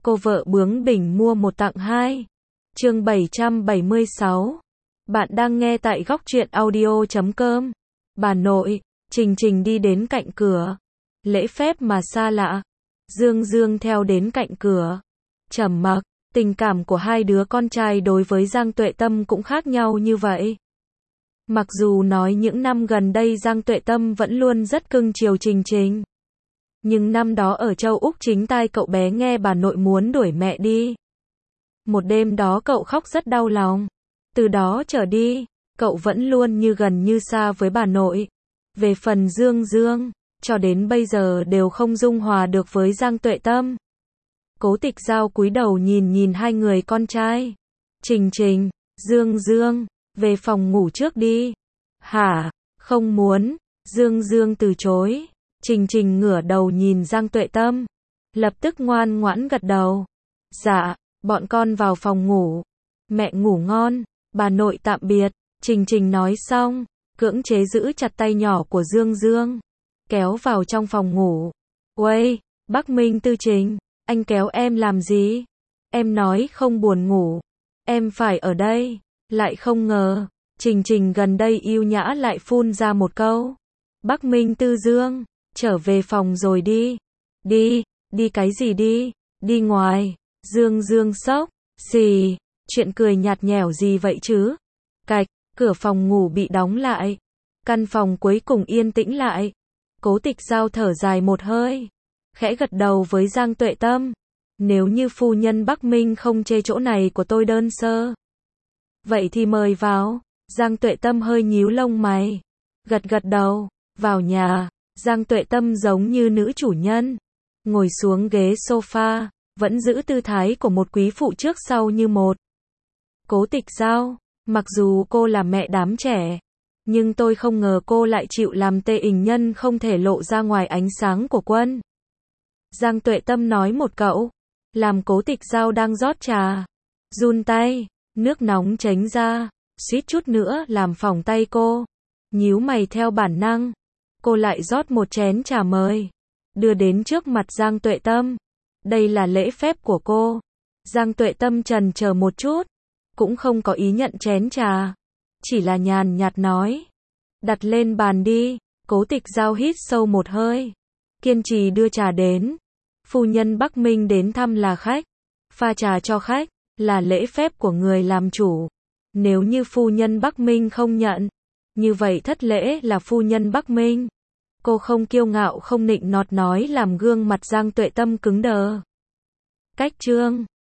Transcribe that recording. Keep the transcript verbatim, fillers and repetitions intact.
Cô vợ bướng bỉnh mua một tặng hai. Chương bảy trăm bảy mươi sáu. Bạn đang nghe tại góc truyện audio chấm com. Bà nội, Trình Trình đi đến cạnh cửa. Lễ phép mà xa lạ. Dương Dương theo đến cạnh cửa. Trầm mặc, tình cảm của hai đứa con trai đối với Giang Tuệ Tâm cũng khác nhau như vậy. Mặc dù nói những năm gần đây Giang Tuệ Tâm vẫn luôn rất cưng chiều Trình Trình. Nhưng năm đó ở châu Úc chính tai cậu bé nghe bà nội muốn đuổi mẹ đi. Một đêm đó cậu khóc rất đau lòng. Từ đó trở đi, cậu vẫn luôn như gần như xa với bà nội. Về phần Dương Dương, cho đến bây giờ đều không dung hòa được với Giang Tuệ Tâm. Cố Tịch Giao cúi đầu nhìn nhìn hai người con trai. Trình Trình, Dương Dương, về phòng ngủ trước đi. Hả, không muốn. Dương Dương từ chối. Trình Trình ngửa đầu nhìn Giang Tuệ Tâm. Lập tức ngoan ngoãn gật đầu. Dạ, bọn con vào phòng ngủ. Mẹ ngủ ngon, bà nội tạm biệt. Trình Trình nói xong, cưỡng chế giữ chặt tay nhỏ của Dương Dương. Kéo vào trong phòng ngủ. Uây, Bắc Minh Tư Trình, anh kéo em làm gì? Em nói không buồn ngủ. Em phải ở đây. Lại không ngờ, Trình Trình gần đây yêu nhã lại phun ra một câu. Bắc Minh Tư Dương, trở về phòng rồi đi. Đi, đi cái gì đi? Đi ngoài. Dương Dương sốc. Xì, chuyện cười nhạt nhẽo gì vậy chứ? Cạch, cửa phòng ngủ bị đóng lại. Căn phòng cuối cùng yên tĩnh lại. Cố Tịch Giao thở dài một hơi. Khẽ gật đầu với Giang Tuệ Tâm. Nếu như phu nhân Bắc Minh không chê chỗ này của tôi đơn sơ. Vậy thì mời vào. Giang Tuệ Tâm hơi nhíu lông mày. Gật gật đầu. Vào nhà. Giang Tuệ Tâm giống như nữ chủ nhân. Ngồi xuống ghế sofa. Vẫn giữ tư thái của một quý phụ trước sau như một. Cố Tịch Giao, mặc dù cô là mẹ đám trẻ, nhưng tôi không ngờ cô lại chịu làm tê ình nhân không thể lộ ra ngoài ánh sáng của quân. Giang Tuệ Tâm nói một cậu, làm Cố Tịch Giao đang rót trà. Run tay, nước nóng tránh ra, suýt chút nữa làm phỏng tay cô. Nhíu mày theo bản năng, cô lại rót một chén trà mời, đưa đến trước mặt Giang Tuệ Tâm. Đây là lễ phép của cô. Giang Tuệ Tâm chần chờ một chút, cũng không có ý nhận chén trà, chỉ là nhàn nhạt nói. Đặt lên bàn đi. Cố Tịch Giao hít sâu một hơi, kiên trì đưa trà đến. Phu nhân Bắc Minh đến thăm là khách, pha trà cho khách, là lễ phép của người làm chủ. Nếu như phu nhân Bắc Minh không nhận, như vậy thất lễ là phu nhân Bắc Minh. Cô không kiêu ngạo không nịnh nọt nói làm gương mặt Giang Tuệ Tâm cứng đờ. Cách chương